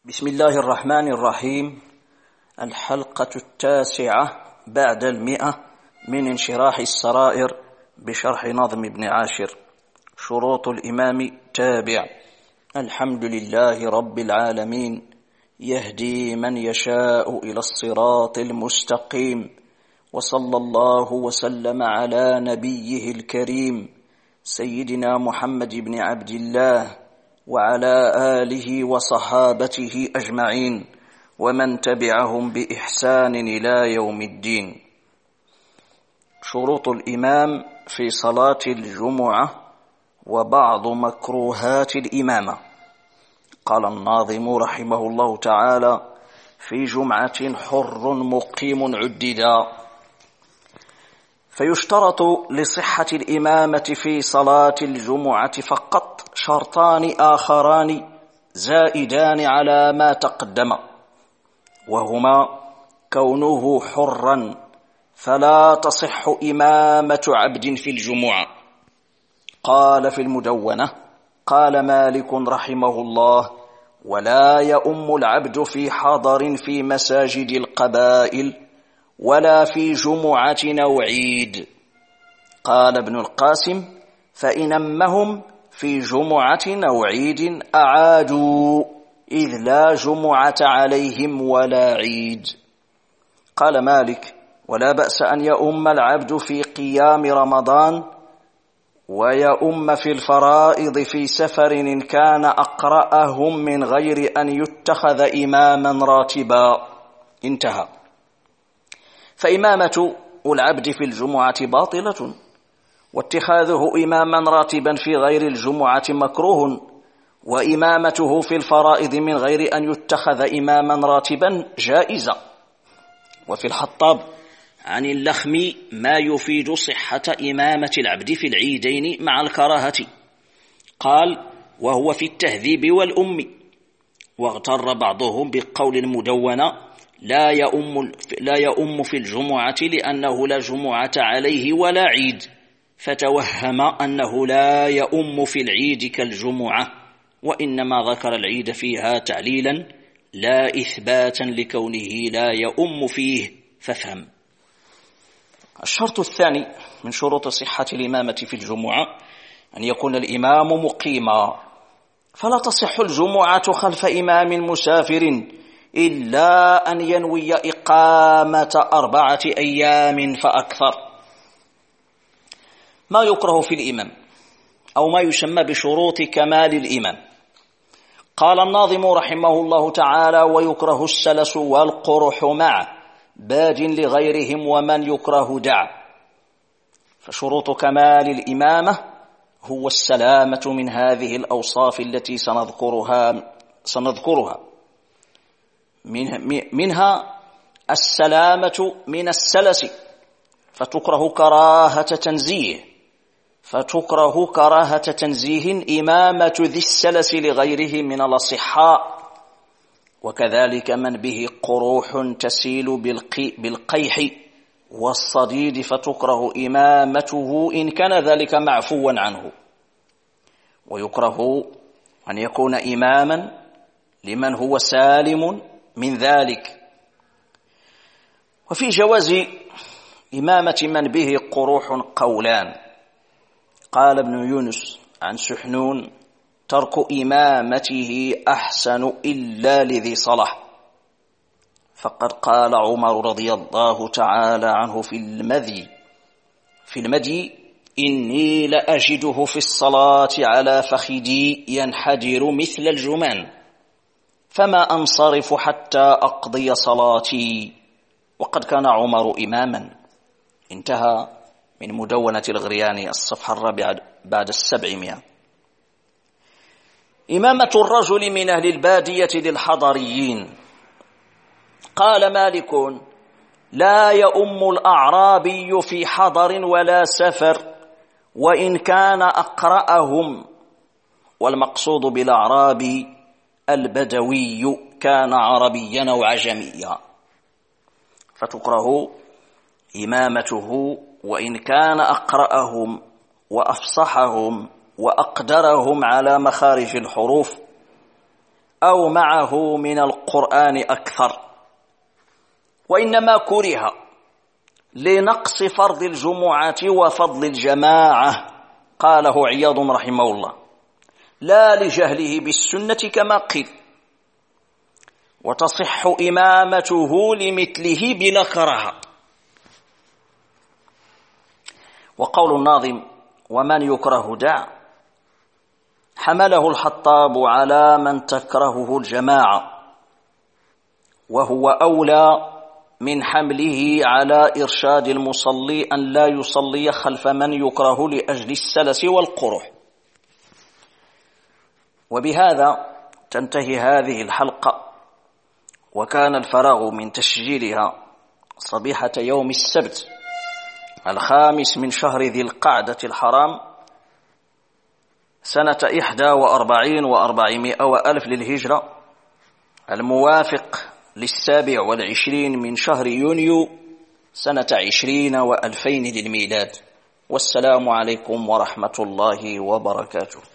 بسم الله الرحمن الرحيم. الحلقة 9 بعد 100 من انشراح السرائر بشرح نظم ابن عاشر. شروط الإمام تابع. الحمد لله رب العالمين، يهدي من يشاء إلى الصراط المستقيم، وصلى الله وسلم على نبيه الكريم سيدنا محمد بن عبد الله وعلى آله وصحابته أجمعين ومن تبعهم بإحسان إلى يوم الدين. شروط الإمام في صلاة الجمعة وبعض مكروهات الإمامة. قال الناظم رحمه الله تعالى: في جمعة حر مقيم عددا. فيشترط لصحة الإمامة في صلاة الجمعة فقط شرطان آخران زائدان على ما تقدم، وهما كونه حرا فلا تصح إمامة عبد في الجمعة. قال في المدونة: قال مالك رحمه الله: ولا يؤم العبد في حضر في مساجد القبائل ولا في جمعة أو عيد. قال ابن القاسم: فإن أمهم في جمعة أو عيد أعادوا، إذ لا جمعة عليهم ولا عيد. قال مالك: ولا بأس أن يؤم العبد في قيام رمضان ويؤم في الفرائض في سفر إن كان أقرأهم من غير أن يتخذ إماما راتبا. انتهى. فإمامة العبد في الجمعة باطلة، واتخاذه إماما راتبا في غير الجمعة مكروه، وإمامته في الفرائض من غير أن يتخذ إماما راتبا جائزة. وفي الحطاب عن اللخمي ما يفيد صحة إمامة العبد في العيدين مع الكراهة. قال: وهو في التهذيب واغتر بعضهم بقول المدونة: لا يؤم في الجمعة لأنه لا جمعة عليه ولا عيد، فتوهم أنه لا يؤم في العيد كالجمعة، وإنما ذكر العيد فيها تعليلا لا إثباتا لكونه لا يؤم فيه، فافهم. الشرط الثاني من شروط صحة الإمامة في الجمعة أن يكون الإمام مقيما، فلا تصح الجمعة خلف إمام مسافر إلا أن ينوي إقامة 4 أيام فأكثر. ما يكره في الإمام أو ما يسمى بشروط كمال الإمام. قال الناظم رحمه الله تعالى: ويكره السلس والقرح مع باد لغيرهم ومن يكره دع. فشروط كمال الإمامة هو السلامة من هذه الأوصاف التي سنذكرها. منها السلامة من السلس، فتكره كراهة تنزيه إمامة ذي السلس لغيره من الأصحاء، وكذلك من به قروح تسيل بالقيح والصديد، فتكره إمامته إن كان ذلك معفوا عنه. ويكره أن يكون إماما لمن هو سالم من ذلك. وفي جواز إمامة من به قروح قولان. قال ابن يونس عن سحنون: ترك إمامته أحسن إلا لذي صلح. فقد قال عمر رضي الله تعالى عنه في المدي: إني لأجده في الصلاة على فخدي ينحدر مثل الجمان، فما أنصرف حتى أقضي صلاتي. وقد كان عمر إماما. انتهى من مدونة الغرياني الصفحة 4 بعد 700. إمامة الرجل من أهل البادية للحضريين. قال مالك: لا يؤم الأعرابي في حضر ولا سفر وإن كان أقرأهم، والمقصود بالأعرابي البدوي كان عربيا أو عجميا، فتكره إمامته وإن كان أقرأهم وأفصحهم وأقدرهم على مخارج الحروف. أو معه من القرآن أكثر، وإنما كره لنقص فرض الجمعة وفضل الجماعة، قاله عياض رحمه الله، لا لجهله بالسنة كما قيل، وتصح إمامته لمثله بلا كراهة. وقول الناظم ومن يكره دع حمله الحطاب على من تكرهه الجماعة، وهو أولى من حمله على إرشاد المصلي أن لا يصلي خلف من يكره لأجل السلس والقرح. وبهذا تنتهي هذه الحلقة، وكان الفراغ من تسجيلها صبيحة يوم السبت 5 من شهر ذي القعدة الحرام سنة 41 و400 وألف للهجرة، الموافق 27 من شهر يونيو سنة 20 و2000 للميلاد. والسلام عليكم ورحمة الله وبركاته.